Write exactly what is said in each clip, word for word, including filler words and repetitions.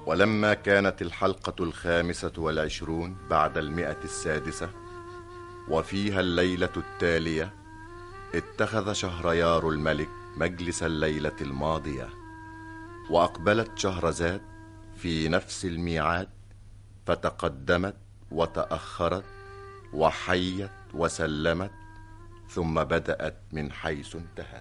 ولما كانت الحلقة الخامسة والعشرون بعد المئة السادسة وفيها الليلة التالية، اتخذ شهريار الملك مجلس الليلة الماضية، وأقبلت شهرزاد في نفس الميعاد، فتقدمت وتأخرت وحيت وسلمت، ثم بدأت من حيث انتهت.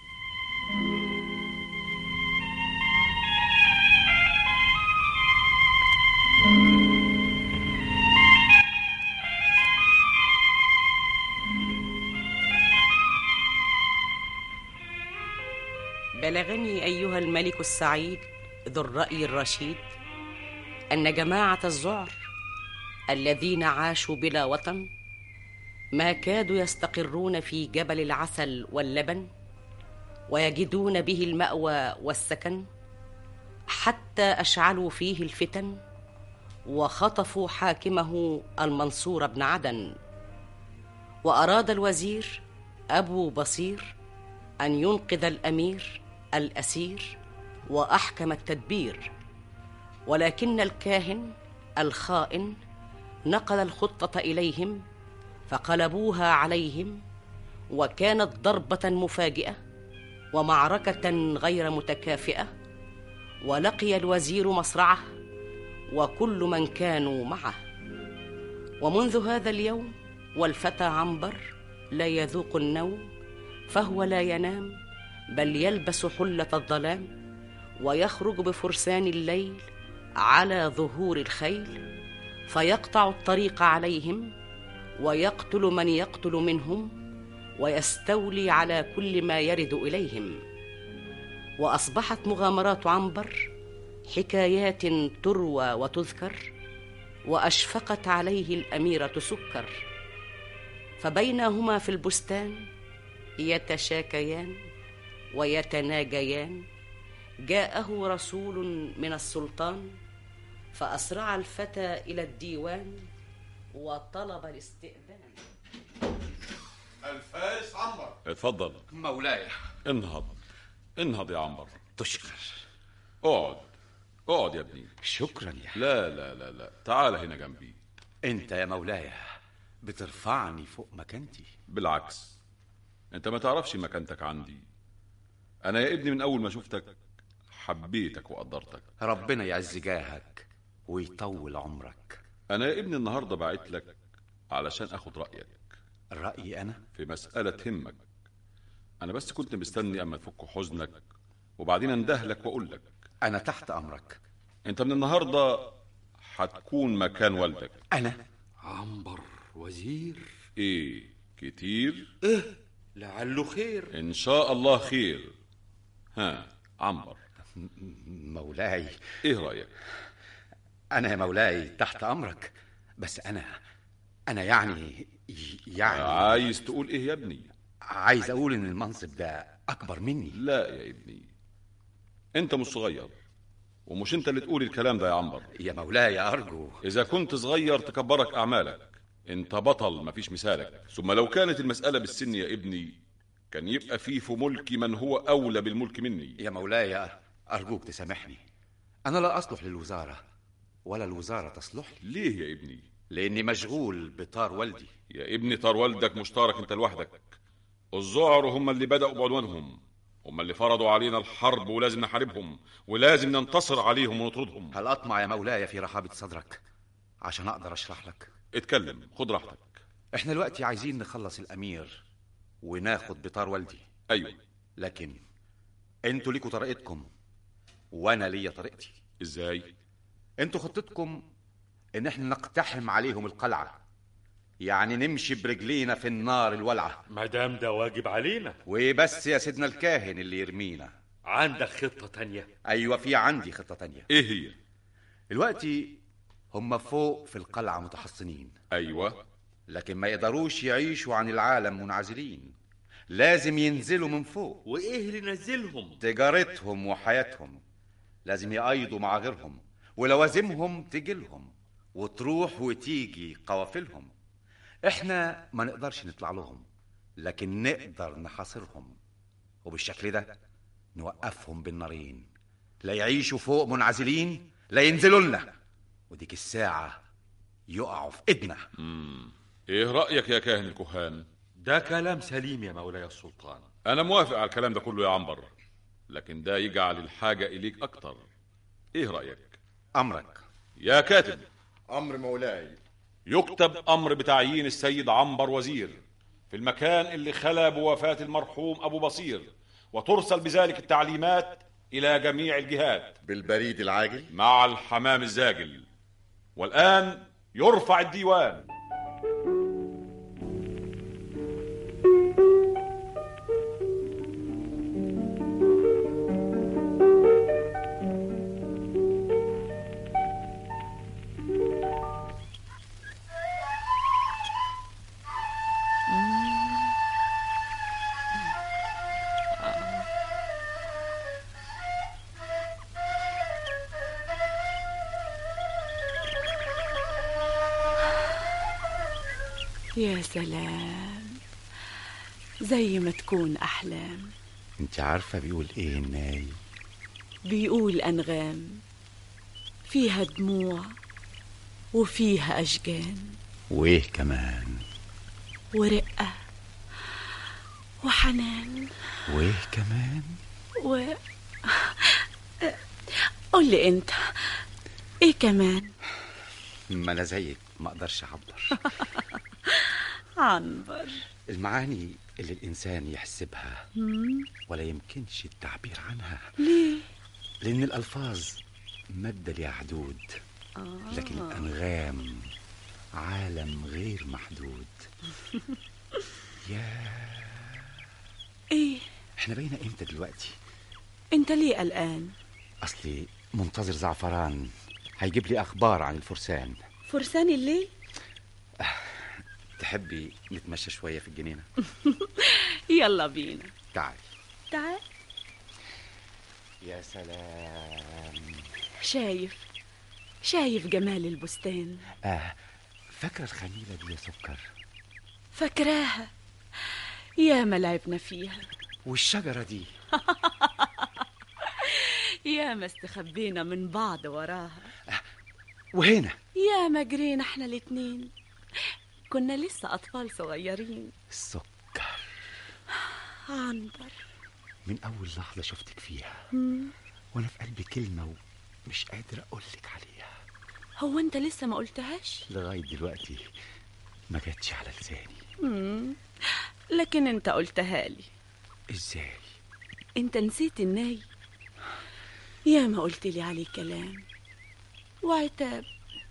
بلغني أيها الملك السعيد ذو الرأي الرشيد أن جماعة الذعر الذين عاشوا بلا وطن ما كادوا يستقرون في جبل العسل واللبن ويجدون به المأوى والسكن، حتى أشعلوا فيه الفتن وخطفوا حاكمه المنصور بن عدن. وأراد الوزير أبو بصير أن ينقذ الأمير الأسير وأحكم التدبير، ولكن الكاهن الخائن نقل الخطة إليهم فقلبوها عليهم، وكانت ضربة مفاجئة ومعركة غير متكافئة، ولقي الوزير مصرعه وكل من كانوا معه. ومنذ هذا اليوم والفتى عنبر لا يذوق النوم، فهو لا ينام بل يلبس حلة الظلام، ويخرج بفرسان الليل على ظهور الخيل، فيقطع الطريق عليهم ويقتل من يقتل منهم، ويستولي على كل ما يرد إليهم. وأصبحت مغامرات عنبر حكايات تروى وتذكر، وأشفقت عليه الأميرة سكر. فبينهما في البستان يتشاكيان ويتناجيان، جاءه رسول من السلطان، فأسرع الفتى إلى الديوان وطلب الاستئذان. الفارس عنبر. اتفضل مولاي. انهض انهض يا عنبر. تشكر. اقعد اقعد يا ابني. شكرا يا. لا لا لا لا تعال هنا جنبي. انت يا مولاي بترفعني فوق مكانتي. بالعكس، انت ما تعرفش مكانتك عندي. انا يا ابني من اول ما شفتك حبيتك وقدرتك. ربنا يعز جاهك ويطول عمرك. انا يا ابني النهارده بعت لك علشان اخد رايك. رايي انا في مساله تهمك. انا بس كنت مستني اما تفك حزنك وبعدين اندهلك واقول لك. انا تحت امرك. انت من النهارده هتكون مكان والدك. انا عنبر وزير؟ ايه كتير؟ ايه لعله خير. ان شاء الله خير. ها عنبر مولاي، ايه رايك؟ انا يا مولاي تحت امرك، بس انا انا يعني يعني عايز تقول ايه يا ابني؟ عايز اقول ان المنصب ده اكبر مني. لا يا ابني، انت مش صغير، ومش انت اللي تقول الكلام ده يا عنبر. يا مولاي ارجو. اذا كنت صغير تكبرك اعمالك، انت بطل مفيش مثالك. ثم لو كانت المسألة بالسن يا ابني كان يبقى فيه في ملكي من هو اولى بالملك مني. يا مولاي ارجوك تسامحني، انا لا اصلح للوزارة ولا الوزارة تصلح لي. ليه يا ابني؟ لاني مشغول بطار والدي. يا ابني طار والدك مشترك انت لوحدك. الذعر هم اللي بدأوا بعدوانهم، هم اللي فرضوا علينا الحرب، ولازم نحاربهم ولازم ننتصر عليهم ونطردهم. هل اطمع يا مولاي في رحابة صدرك عشان اقدر اشرح لك؟ اتكلم، خد راحتك. احنا دلوقتي عايزين نخلص الامير وناخد بطار والدي. ايوه، لكن انتوا ليكوا طريقتكم وانا ليا طريقتي. ازاي؟ انتوا خطتكم ان احنا نقتحم عليهم القلعة، يعني نمشي برجلينا في النار الولعة. مادام ده واجب علينا. وبس يا سيدنا الكاهن اللي يرمينا. عندك خطة تانية؟ ايوه في عندي خطة تانية. ايه هي؟ دلوقتي هم فوق في القلعة متحصنين. ايوه، لكن ما يقدروش يعيشوا عن العالم منعزلين، لازم ينزلوا من فوق. وايه اللي نزلهم؟ تجارتهم وحياتهم، لازم يقايضوا مع غيرهم، ولوازمهم تجيلهم وتروح وتيجي قوافلهم. احنا ما نقدرش نطلع لهم، لكن نقدر نحاصرهم، وبالشكل ده نوقفهم بالنارين، لا يعيشوا فوق منعزلين لا ينزلوا لنا وديك الساعة يقعوا في ايدنا. مم. ايه رأيك يا كاهن الكهان؟ ده كلام سليم يا مولاي السلطان. انا موافق على الكلام ده كله يا عنبر، لكن ده يجعل الحاجة اليك اكتر. ايه رأيك؟ امرك يا كاتب. أمر مولاي. يكتب امر بتعيين السيد عنبر وزير في المكان اللي خلا بوفاة المرحوم ابو بصير، وترسل بذلك التعليمات الى جميع الجهات بالبريد العاجل مع الحمام الزاجل. والان يرفع الديوان. يا سلام، زي ما تكون أحلام. انت عارفة بيقول ايه الناي؟ بيقول أنغام فيها دموع وفيها أشجان وايه كمان؟ ورقة وحنان وايه كمان؟ و قول لي انت ايه كمان؟ ما انا زيك ما اقدرش اعبر. عنبر، المعاني اللي الانسان يحسبها ولا يمكنش التعبير عنها. ليه؟ لان الالفاظ مادة ليها حدود، لكن الانغام عالم غير محدود. يا ايه؟ احنا بقينا امتى دلوقتي؟ انت ليه قلقان؟ اصلي منتظر زعفران هيجيب لي اخبار عن الفرسان. فرسان الليل؟ تحبي نتمشى شوية في الجنينة؟ يلا بينا. تعالي. تعال. يا سلام، شايف شايف جمال البستان؟ آه فاكرة الخميلة دي يا سكر؟ فاكراها، يا ما لعبنا فيها. والشجرة دي يا ما استخبينا من بعض وراها. آه وهنا يا ما جرينا احنا الاتنين، كنا لسه أطفال صغيرين. السكر عنبر، من أول لحظة شفتك فيها مم. وأنا في قلبي كلمة ومش قادر أقولك عليها. هو أنت لسه ما قلتهاش؟ لغاية دلوقتي ما جاتش على لساني. مم. لكن أنت قلتها لي. إزاي؟ أنت نسيت الناي؟ يا ما قلت لي عليه كلام وعتاب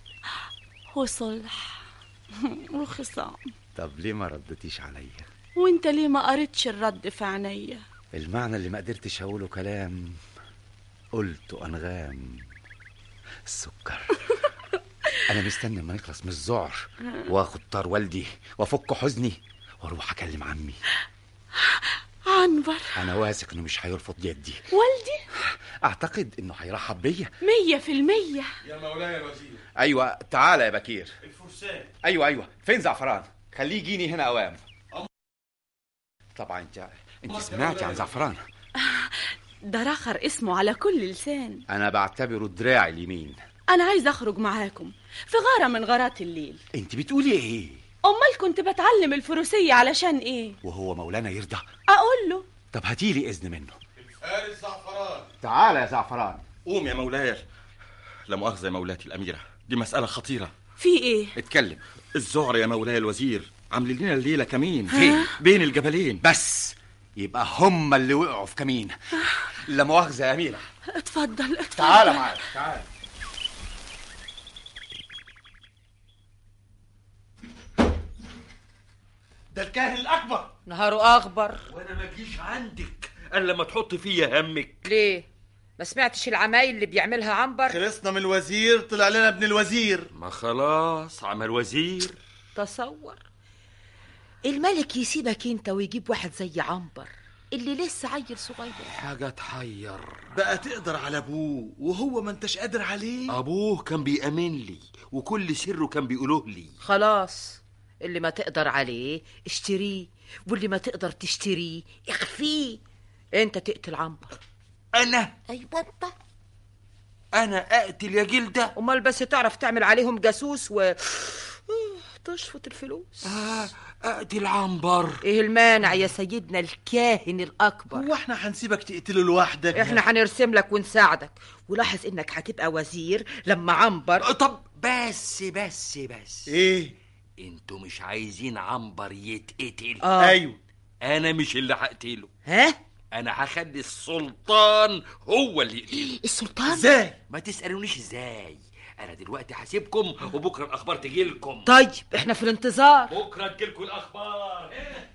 وصلح وخصام. طب ليه ما ردتيش عليا؟ وانت ليه ما قريتش الرد في عينيا؟ المعنى اللي ما قدرتش اقوله كلام قلته انغام. السكر. انا مستني ما نخلص من الذعر واخد طار والدي وافك حزني واروح اكلم عمي عنبر. انا واثق انه مش هيرفض يدي. والدي اعتقد انه هيرحب بيا مية في المية. يا مولاي الوزير. ايوه تعالى يا بكير. الفرسان. ايوه ايوه فين زعفران؟ خليه يجيني هنا اوام. طبعا انت انت سمعتي عن زعفران؟ ده رخر اسمه على كل لسان. انا بعتبره دراعي اليمين. انا عايز اخرج معاكم في غارة من غارات الليل. انت بتقولي ايه؟ امال كنت بتعلم الفروسية علشان ايه؟ وهو مولانا يرضى؟ اقول له. طب هاتيلي اذن منه. فارس زعفران. تعالى يا زعفران. قوم يا مولاي. لا مؤاخذة يا مولاتي الأميرة، دي مسألة خطيرة. في ايه؟ اتكلم. الزعر يا مولاي الوزير عاملين لنا الليلة كمين. فين؟ بين الجبلين. بس يبقى هم اللي وقعوا في كمين. لا مؤاخذة يا أميرة. اتفضل اتفضل. تعالى معايا تعالى. ده الكاهن الأكبر. نهاره أخبر. وأنا ما جيش عندك إلا لما تحط فيا همك. ليه؟ ما سمعتش العمايل اللي بيعملها عنبر؟ خلصنا من الوزير طلع لنا ابن الوزير. ما خلاص عمل وزير. تصور الملك يسيبك انت ويجيب واحد زي عنبر اللي لسه عيل صغير. حاجة تحير. بقى تقدر على أبوه وهو ما انتش قادر عليه. أبوه كان بيأمن لي وكل سره كان بيقوله لي. خلاص اللي ما تقدر عليه اشتريه، واللي ما تقدر تشتريه اخفيه. انت تقتل عنبر. أنا؟ ايوه انت. انا اقتل يا جلده؟ امال بس تعرف تعمل عليهم جاسوس و تشفط الفلوس. آه اقتل عنبر. ايه المانع يا سيدنا الكاهن الاكبر؟ هو احنا هنسيبك تقتله لوحدك؟ احنا هنرسم لك ونساعدك، ولاحظ انك هتبقى وزير لما عنبر. طب بس بس بس ايه؟ انتوا مش عايزين عنبر يتقتل؟ آه. ايوه. انا مش اللي هقتله، ها؟ انا هخلي السلطان هو اللي يقتله. السلطان؟ ازاي؟ ما تسألونيش ازاي، انا دلوقتي هسيبكم وبكره الاخبار تجيلكم. طيب احنا في الانتظار. بكره تجيلكم الاخبار.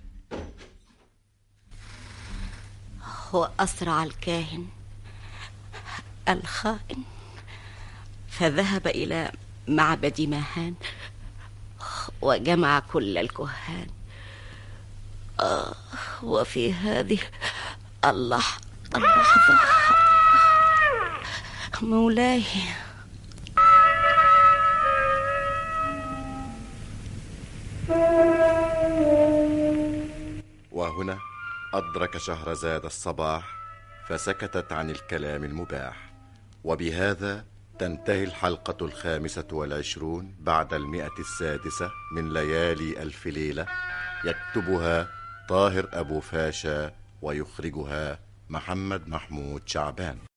وأسرع الكاهن الخائن فذهب إلى معبد ماهان وجمع كل الكهان. آه وفي هذه اللحظة اللحظة مولاي. وهنا أدرك شهرزاد الصباح فسكتت عن الكلام المباح. وبهذا تنتهي الحلقة الخامسة والعشرون بعد المئة السادسة من ليالي ألف ليلة، يكتبها طاهر أبو فاشا ويخرجها محمد محمود شعبان.